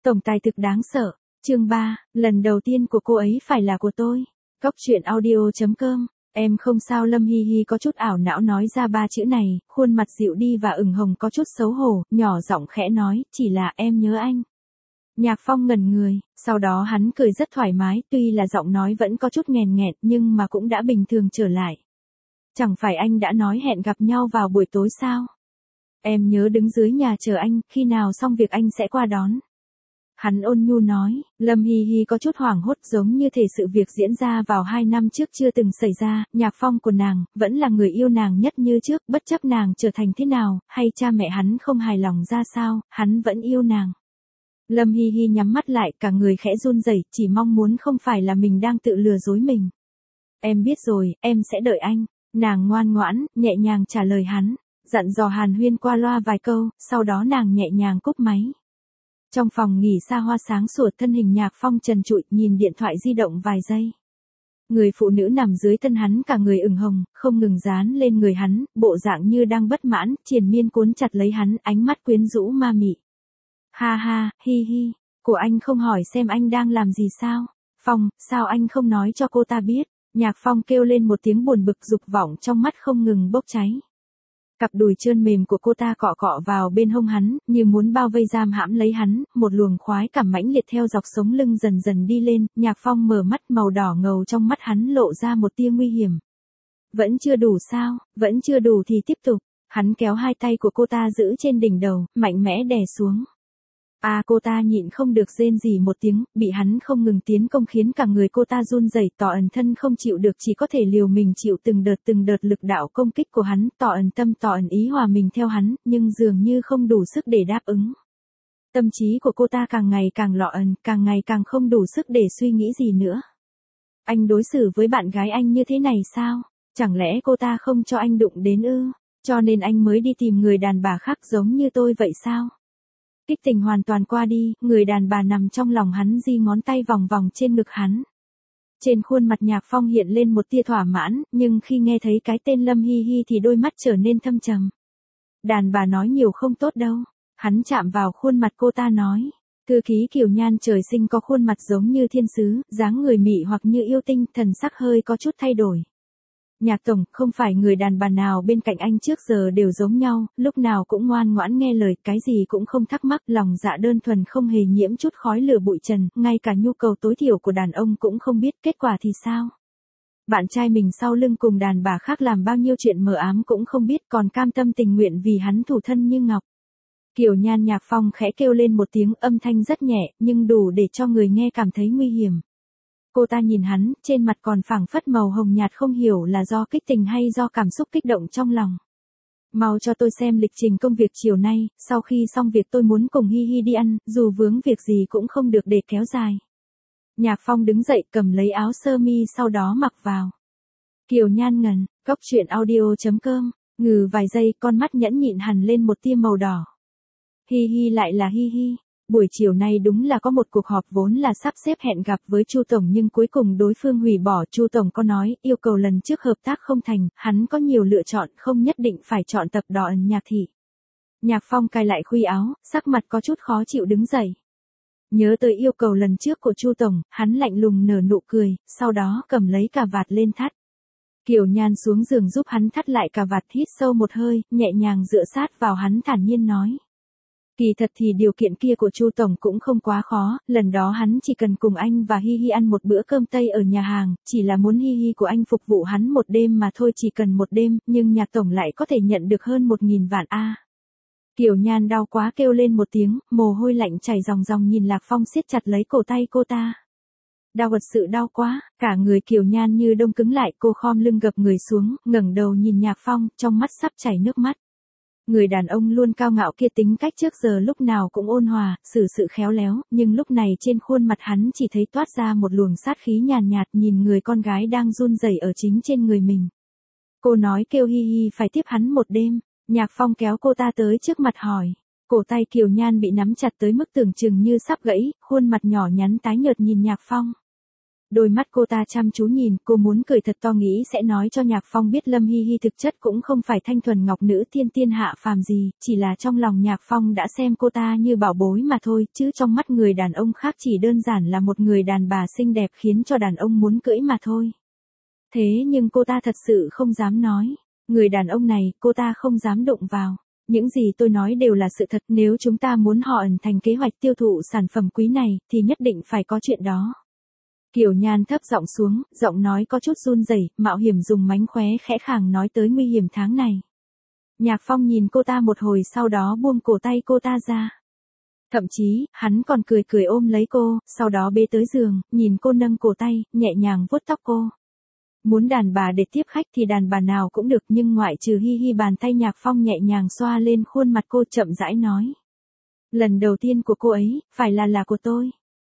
Tổng tài thực đáng sợ. Chương 3, lần đầu tiên của cô ấy phải là của tôi. Cóc truyện audio.com. Em không sao. Lâm Hi Hi có chút ảo não nói ra ba chữ này, khuôn mặt dịu đi và ửng hồng có chút xấu hổ, nhỏ giọng khẽ nói, chỉ là em nhớ anh. Nhạc Phong ngẩn người, sau đó hắn cười rất thoải mái, tuy là giọng nói vẫn có chút nghèn nghẹn nhưng mà cũng đã bình thường trở lại. Chẳng phải anh đã nói hẹn gặp nhau vào buổi tối sao? Em nhớ đứng dưới nhà chờ anh, khi nào xong việc anh sẽ qua đón. Hắn ôn nhu nói. Lâm Hi Hi có chút hoảng hốt, giống như thể sự việc diễn ra vào 2 năm trước chưa từng xảy ra. Nhạc Phong của nàng vẫn là người yêu nàng nhất như trước, bất chấp nàng trở thành thế nào, hay cha mẹ hắn không hài lòng ra sao, hắn vẫn yêu nàng. Lâm Hi Hi nhắm mắt lại, cả người khẽ run rẩy, chỉ mong muốn không phải là mình đang tự lừa dối mình. Em biết rồi, em sẽ đợi anh. Nàng ngoan ngoãn, nhẹ nhàng trả lời hắn, dặn dò hàn huyên qua loa vài câu, sau đó nàng nhẹ nhàng cúp máy. Trong phòng nghỉ xa hoa sáng sủa, thân hình Nhạc Phong trần trụi, nhìn điện thoại di động vài giây. Người phụ nữ nằm dưới thân hắn cả người ửng hồng, không ngừng dán lên người hắn, bộ dạng như đang bất mãn, triền miên cuốn chặt lấy hắn, ánh mắt quyến rũ ma mị. Ha ha, hi hi, của anh không hỏi xem anh đang làm gì sao? Phong, sao anh không nói cho cô ta biết? Nhạc Phong kêu lên một tiếng buồn bực, dục vọng trong mắt không ngừng bốc cháy. Cặp đùi trơn mềm của cô ta cọ cọ vào bên hông hắn, như muốn bao vây giam hãm lấy hắn, một luồng khoái cảm mãnh liệt theo dọc sống lưng dần dần đi lên, Nhạc Phong mở mắt, màu đỏ ngầu trong mắt hắn lộ ra một tia nguy hiểm. Vẫn chưa đủ sao? Vẫn chưa đủ thì tiếp tục. Hắn kéo hai tay của cô ta giữ trên đỉnh đầu, mạnh mẽ đè xuống. Cô ta nhịn không được rên rỉ một tiếng, bị hắn không ngừng tiến công khiến cả người cô ta run rẩy, tỏ ẩn thân không chịu được, chỉ có thể liều mình chịu từng đợt lực đạo công kích của hắn, tỏ ẩn tâm tỏ ẩn ý hòa mình theo hắn, nhưng dường như không đủ sức để đáp ứng. Tâm trí của cô ta càng ngày càng lọ ẩn, càng ngày càng không đủ sức để suy nghĩ gì nữa. Anh đối xử với bạn gái anh như thế này sao? Chẳng lẽ cô ta không cho anh đụng đến ư? Cho nên anh mới đi tìm người đàn bà khác giống như tôi vậy sao? Kích tình hoàn toàn qua đi, người đàn bà nằm trong lòng hắn di ngón tay vòng vòng trên ngực hắn. Trên khuôn mặt Nhạc Phong hiện lên một tia thỏa mãn, nhưng khi nghe thấy cái tên Lâm Hi Hi thì đôi mắt trở nên thâm trầm. Đàn bà nói nhiều không tốt đâu. Hắn chạm vào khuôn mặt cô ta nói. Thư ký Kiều Nhan trời sinh có khuôn mặt giống như thiên sứ, dáng người mị hoặc như yêu tinh, thần sắc hơi có chút thay đổi. Nhạc tổng, không phải người đàn bà nào bên cạnh anh trước giờ đều giống nhau, lúc nào cũng ngoan ngoãn nghe lời, cái gì cũng không thắc mắc, lòng dạ đơn thuần không hề nhiễm chút khói lửa bụi trần, ngay cả nhu cầu tối thiểu của đàn ông cũng không biết, kết quả thì sao? Bạn trai mình sau lưng cùng đàn bà khác làm bao nhiêu chuyện mờ ám cũng không biết, còn cam tâm tình nguyện vì hắn thủ thân như ngọc. Kiều Nhan Nhạc Phong khẽ kêu lên một tiếng, âm thanh rất nhẹ, nhưng đủ để cho người nghe cảm thấy nguy hiểm. Cô ta nhìn hắn, trên mặt còn phảng phất màu hồng nhạt, không hiểu là do kích tình hay do cảm xúc kích động trong lòng. Mau cho tôi xem lịch trình công việc chiều nay, sau khi xong việc tôi muốn cùng Hi Hi đi ăn, dù vướng việc gì cũng không được để kéo dài. Nhạc Phong đứng dậy cầm lấy áo sơ mi sau đó mặc vào. Kiều Nhan ngẩn, cóc truyện audio.com, ngừ vài giây, con mắt nhẫn nhịn hằn lên một tia màu đỏ. Hi Hi lại là Hi Hi. Buổi chiều nay đúng là có một cuộc họp vốn là sắp xếp hẹn gặp với Chu tổng, nhưng cuối cùng đối phương hủy bỏ. Chu tổng có nói, yêu cầu lần trước hợp tác không thành, hắn có nhiều lựa chọn, không nhất định phải chọn tập đoàn Nhạc thị. Nhạc Phong cài lại khuy áo, sắc mặt có chút khó chịu đứng dậy. Nhớ tới yêu cầu lần trước của Chu tổng, hắn lạnh lùng nở nụ cười, sau đó cầm lấy cà vạt lên thắt. Kiều Nhan xuống giường giúp hắn thắt lại cà vạt, hít sâu một hơi, nhẹ nhàng dựa sát vào hắn thản nhiên nói. Kỳ thật thì điều kiện kia của Chu tổng cũng không quá khó, lần đó hắn chỉ cần cùng anh và Hi Hi ăn một bữa cơm Tây ở nhà hàng, chỉ là muốn Hi Hi của anh phục vụ hắn một đêm mà thôi, chỉ cần một đêm, nhưng Nhạc tổng lại có thể nhận được hơn 1.000 vạn a. Kiều Nhan đau quá kêu lên một tiếng, mồ hôi lạnh chảy ròng ròng, nhìn Lạc Phong siết chặt lấy cổ tay cô ta. Đau, thật sự đau quá, cả người Kiều Nhan như đông cứng lại, cô khom lưng gập người xuống, ngẩng đầu nhìn Nhạc Phong, trong mắt sắp chảy nước mắt. Người đàn ông luôn cao ngạo kia tính cách trước giờ lúc nào cũng ôn hòa, xử sự khéo léo, nhưng lúc này trên khuôn mặt hắn chỉ thấy toát ra một luồng sát khí nhàn nhạt, nhìn người con gái đang run rẩy ở chính trên người mình. Cô nói kêu Hi Hi phải tiếp hắn một đêm. Nhạc Phong kéo cô ta tới trước mặt hỏi. Cổ tay Kiều Nhan bị nắm chặt tới mức tưởng chừng như sắp gãy, khuôn mặt nhỏ nhắn tái nhợt nhìn Nhạc Phong. Đôi mắt cô ta chăm chú nhìn, cô muốn cười thật to nghĩ sẽ nói cho Nhạc Phong biết Lâm Hi Hi thực chất cũng không phải thanh thuần ngọc nữ thiên tiên hạ phàm gì, chỉ là trong lòng Nhạc Phong đã xem cô ta như bảo bối mà thôi, chứ trong mắt người đàn ông khác chỉ đơn giản là một người đàn bà xinh đẹp khiến cho đàn ông muốn cưỡi mà thôi. Thế nhưng cô ta thật sự không dám nói. Người đàn ông này, cô ta không dám đụng vào. Những gì tôi nói đều là sự thật, nếu chúng ta muốn họ ẩn thành kế hoạch tiêu thụ sản phẩm quý này, thì nhất định phải có chuyện đó. Kiều Nhan thấp giọng xuống, giọng nói có chút run rẩy, mạo hiểm dùng mánh khóe khẽ khàng nói tới nguy hiểm tháng này. Nhạc Phong nhìn cô ta một hồi sau đó buông cổ tay cô ta ra. Thậm chí, hắn còn cười cười ôm lấy cô, sau đó bế tới giường, nhìn cô nâng cổ tay, nhẹ nhàng vuốt tóc cô. Muốn đàn bà để tiếp khách thì đàn bà nào cũng được nhưng ngoại trừ Hi Hi, bàn tay Nhạc Phong nhẹ nhàng xoa lên khuôn mặt cô chậm rãi nói. Lần đầu tiên của cô ấy, phải là của tôi.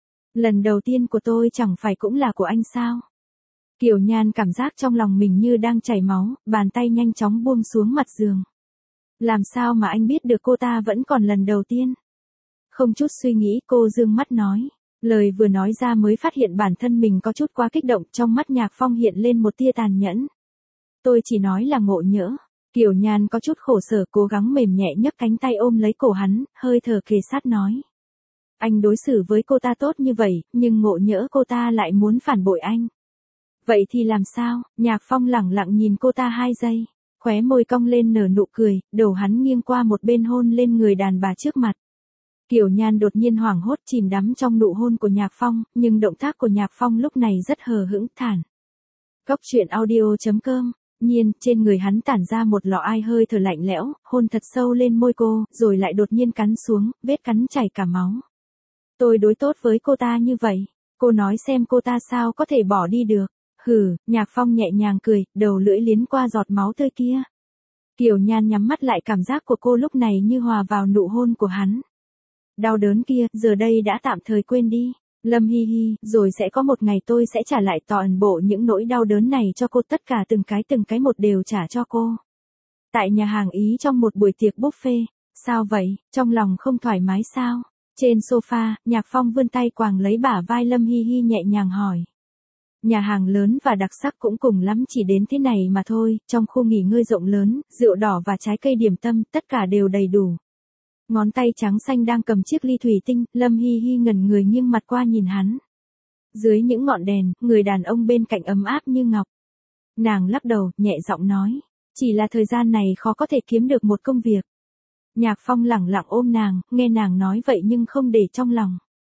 Lần đầu tiên của tôi chẳng phải cũng là của anh sao? Kiều Nhan cảm giác trong lòng mình như đang chảy máu, bàn tay nhanh chóng buông xuống mặt giường. Làm sao mà anh biết được cô ta vẫn còn lần đầu tiên? Không chút suy nghĩ cô dương mắt nói. Lời vừa nói ra mới phát hiện bản thân mình có chút quá kích động, trong mắt Nhạc Phong hiện lên một tia tàn nhẫn. Tôi chỉ nói là ngộ nhỡ. Kiều Nhan có chút khổ sở cố gắng mềm nhẹ nhấc cánh tay ôm lấy cổ hắn, hơi thở kề sát nói. Anh đối xử với cô ta tốt như vậy, nhưng ngộ nhỡ cô ta lại muốn phản bội anh. Vậy thì làm sao? Nhạc Phong lẳng lặng nhìn cô ta 2 giây, khóe môi cong lên nở nụ cười, đầu hắn nghiêng qua một bên hôn lên người đàn bà trước mặt. Kiều Nhan đột nhiên hoảng hốt chìm đắm trong nụ hôn của Nhạc Phong, nhưng động tác của Nhạc Phong lúc này rất hờ hững, thản. Cốc truyện audio.com. Nhiên, trên người hắn tản ra một lọ ai hơi thở lạnh lẽo, hôn thật sâu lên môi cô, rồi lại đột nhiên cắn xuống, vết cắn chảy cả máu. Tôi đối tốt với cô ta như vậy, cô nói xem cô ta sao có thể bỏ đi được. Hừ, Nhạc Phong nhẹ nhàng cười, đầu lưỡi liếm qua giọt máu tươi kia. Kiều Nhan nhắm mắt lại, cảm giác của cô lúc này như hòa vào nụ hôn của hắn. Đau đớn kia, giờ đây đã tạm thời quên đi. Lâm Hi Hi, rồi sẽ có một ngày tôi sẽ trả lại toàn bộ những nỗi đau đớn này cho cô, tất cả từng cái một đều trả cho cô. Tại nhà hàng Ý trong một buổi tiệc buffet. Sao vậy, trong lòng không thoải mái sao? Trên sofa, Nhạc Phong vươn tay quàng lấy bả vai Lâm Hi Hi nhẹ nhàng hỏi. Nhà hàng lớn và đặc sắc cũng cùng lắm chỉ đến thế này mà thôi, trong khu nghỉ ngơi rộng lớn, rượu đỏ và trái cây điểm tâm, tất cả đều đầy đủ. Ngón tay trắng xanh đang cầm chiếc ly thủy tinh, Lâm Hi Hi ngẩn người nghiêng mặt qua nhìn hắn. Dưới những ngọn đèn, người đàn ông bên cạnh ấm áp như ngọc. Nàng lắc đầu, nhẹ giọng nói. Chỉ là thời gian này khó có thể kiếm được một công việc. Nhạc Phong lẳng lặng ôm nàng, nghe nàng nói vậy nhưng không để trong lòng.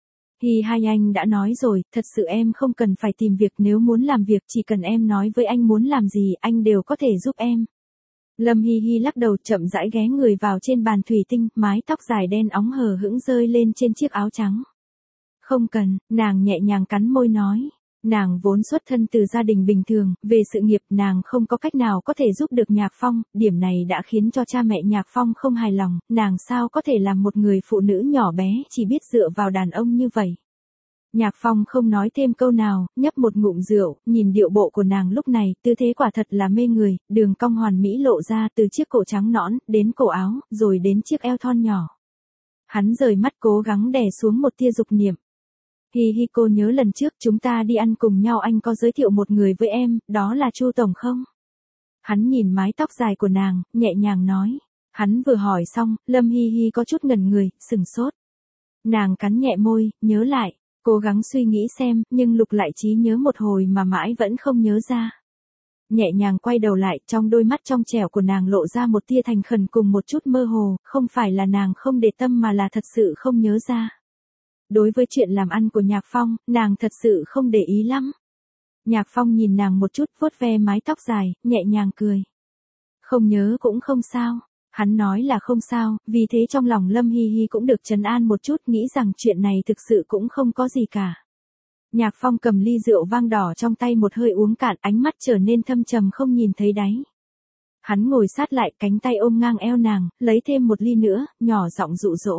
Hi Hi, anh đã nói rồi, thật sự em không cần phải tìm việc, nếu muốn làm việc chỉ cần em nói với anh muốn làm gì, anh đều có thể giúp em. Lâm Hi Hi lắc đầu chậm rãi ghé người vào trên bàn thủy tinh, mái tóc dài đen óng hờ hững rơi lên trên chiếc áo trắng. Không cần, nàng nhẹ nhàng cắn môi nói. Nàng vốn xuất thân từ gia đình bình thường, về sự nghiệp nàng không có cách nào có thể giúp được Nhạc Phong, điểm này đã khiến cho cha mẹ Nhạc Phong không hài lòng, nàng sao có thể làm một người phụ nữ nhỏ bé chỉ biết dựa vào đàn ông như vậy. Nhạc Phong không nói thêm câu nào, nhấp một ngụm rượu, nhìn điệu bộ của nàng lúc này, tư thế quả thật là mê người, đường cong hoàn mỹ lộ ra từ chiếc cổ trắng nõn, đến cổ áo, rồi đến chiếc eo thon nhỏ. Hắn rời mắt cố gắng đè xuống một tia dục niệm. Hi Hi, cô nhớ lần trước chúng ta đi ăn cùng nhau anh có giới thiệu một người với em, đó là Chu Tổng không? Hắn nhìn mái tóc dài của nàng, nhẹ nhàng nói. Hắn vừa hỏi xong, Lâm Hi Hi có chút ngẩn người, sừng sốt. Nàng cắn nhẹ môi, nhớ lại. Cố gắng suy nghĩ xem, nhưng lục lại trí nhớ một hồi mà mãi vẫn không nhớ ra. Nhẹ nhàng quay đầu lại, trong đôi mắt trong trẻo của nàng lộ ra một tia thành khẩn cùng một chút mơ hồ, không phải là nàng không để tâm mà là thật sự không nhớ ra. Đối với chuyện làm ăn của Nhạc Phong, nàng thật sự không để ý lắm. Nhạc Phong nhìn nàng một chút, vuốt ve mái tóc dài, nhẹ nhàng cười. Không nhớ cũng không sao. Hắn nói là không sao, vì thế trong lòng Lâm Hi Hi cũng được trấn an một chút, nghĩ rằng chuyện này thực sự cũng không có gì cả. Nhạc Phong cầm ly rượu vang đỏ trong tay một hơi uống cạn, ánh mắt trở nên thâm trầm không nhìn thấy đáy. Hắn ngồi sát lại, cánh tay ôm ngang eo nàng, lấy thêm một ly nữa, nhỏ giọng dụ dỗ.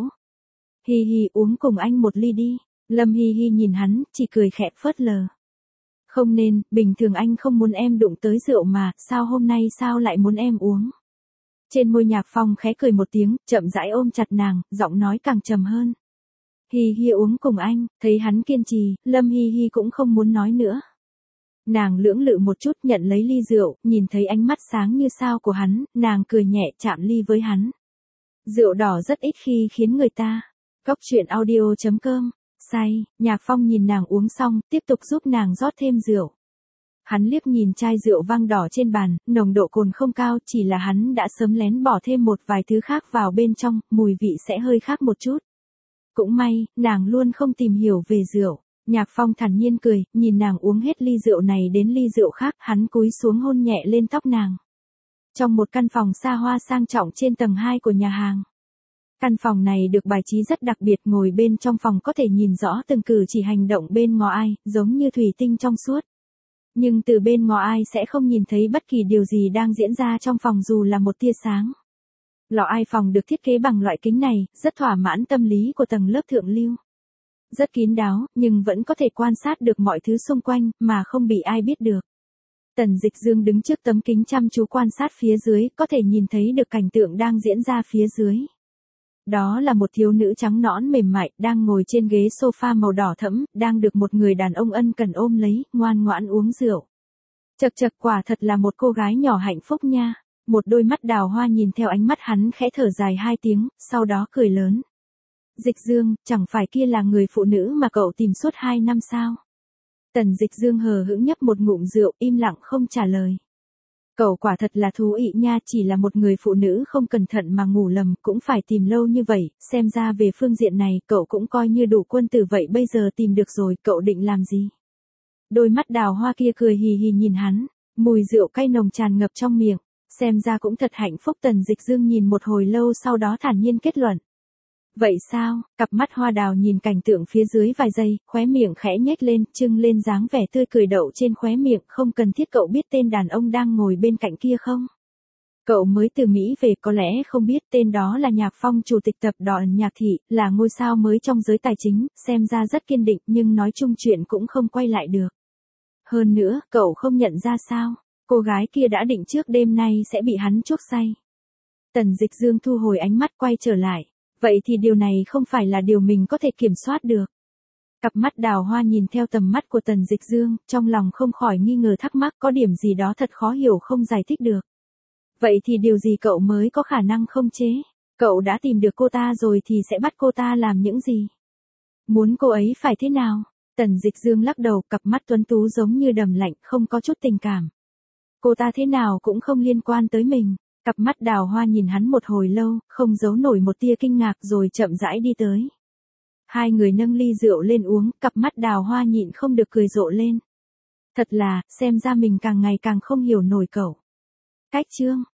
Hi Hi, uống cùng anh một ly đi. Lâm Hi Hi nhìn hắn, chỉ cười khẽ phớt lờ. Không nên, bình thường anh không muốn em đụng tới rượu mà, sao hôm nay sao lại muốn em uống? Trên môi Nhạc Phong khẽ cười một tiếng, chậm rãi ôm chặt nàng, giọng nói càng trầm hơn. Hi Hi uống cùng anh, thấy hắn kiên trì, Lâm Hi Hi cũng không muốn nói nữa. Nàng lưỡng lự một chút nhận lấy ly rượu, nhìn thấy ánh mắt sáng như sao của hắn, nàng cười nhẹ chạm ly với hắn. Rượu đỏ rất ít khi khiến người ta. Cốc truyện audio.com, say, Nhạc Phong nhìn nàng uống xong, tiếp tục giúp nàng rót thêm rượu. Hắn liếc nhìn chai rượu vang đỏ trên bàn, nồng độ cồn không cao, chỉ là hắn đã sớm lén bỏ thêm một vài thứ khác vào bên trong, mùi vị sẽ hơi khác một chút. Cũng may, nàng luôn không tìm hiểu về rượu. Nhạc Phong thản nhiên cười, nhìn nàng uống hết ly rượu này đến ly rượu khác, hắn cúi xuống hôn nhẹ lên tóc nàng. Trong một căn phòng xa hoa sang trọng trên tầng 2 của nhà hàng. Căn phòng này được bài trí rất đặc biệt, ngồi bên trong phòng có thể nhìn rõ từng cử chỉ hành động bên ngó ai, giống như thủy tinh trong suốt. Nhưng từ bên ngó ai sẽ không nhìn thấy bất kỳ điều gì đang diễn ra trong phòng dù là một tia sáng. Lọ ai phòng được thiết kế bằng loại kính này, rất thỏa mãn tâm lý của tầng lớp thượng lưu. Rất kín đáo, nhưng vẫn có thể quan sát được mọi thứ xung quanh, mà không bị ai biết được. Tần Dịch Dương đứng trước tấm kính chăm chú quan sát phía dưới, có thể nhìn thấy được cảnh tượng đang diễn ra phía dưới. Đó là một thiếu nữ trắng nõn mềm mại, đang ngồi trên ghế sofa màu đỏ thẫm, đang được một người đàn ông ân cần ôm lấy, ngoan ngoãn uống rượu. Chậc chậc, quả thật là một cô gái nhỏ hạnh phúc nha. Một đôi mắt đào hoa nhìn theo ánh mắt hắn, khẽ thở dài 2 tiếng, sau đó cười lớn. Dịch Dương, chẳng phải kia là người phụ nữ mà cậu tìm suốt 2 năm sao? Tần Dịch Dương hờ hững nhấp một ngụm rượu, im lặng không trả lời. Cậu quả thật là thú vị nha, chỉ là một người phụ nữ không cẩn thận mà ngủ lầm, cũng phải tìm lâu như vậy, xem ra về phương diện này, cậu cũng coi như đủ quân tử vậy, bây giờ tìm được rồi, cậu định làm gì? Đôi mắt đào hoa kia cười hì hì nhìn hắn, mùi rượu cay nồng tràn ngập trong miệng, xem ra cũng thật hạnh phúc. Tần Dịch Dương nhìn một hồi lâu sau đó thản nhiên kết luận. Vậy sao? Cặp mắt hoa đào nhìn cảnh tượng phía dưới vài giây, khóe miệng khẽ nhếch lên, trưng lên dáng vẻ tươi cười đậu trên khóe miệng, không cần thiết cậu biết tên đàn ông đang ngồi bên cạnh kia không? Cậu mới từ Mỹ về, có lẽ không biết, tên đó là Nhạc Phong, chủ tịch tập đoàn Nhạc Thị, là ngôi sao mới trong giới tài chính, xem ra rất kiên định, nhưng nói chung chuyện cũng không quay lại được. Hơn nữa, cậu không nhận ra sao? Cô gái kia đã định trước đêm nay sẽ bị hắn chuốc say. Tần Dịch Dương thu hồi ánh mắt quay trở lại. Vậy thì điều này không phải là điều mình có thể kiểm soát được. Cặp mắt đào hoa nhìn theo tầm mắt của Tần Dịch Dương, trong lòng không khỏi nghi ngờ thắc mắc, có điểm gì đó thật khó hiểu không giải thích được. Vậy thì điều gì cậu mới có khả năng không chế? Cậu đã tìm được cô ta rồi thì sẽ bắt cô ta làm những gì? Muốn cô ấy phải thế nào? Tần Dịch Dương lắc đầu, cặp mắt tuấn tú giống như đầm lạnh, không có chút tình cảm. Cô ta thế nào cũng không liên quan tới mình. Cặp mắt đào hoa nhìn hắn một hồi lâu, không giấu nổi một tia kinh ngạc rồi chậm rãi đi tới. Hai người nâng ly rượu lên uống, cặp mắt đào hoa nhịn không được cười rộ lên. Thật là, xem ra mình càng ngày càng không hiểu nổi cậu. Cách chương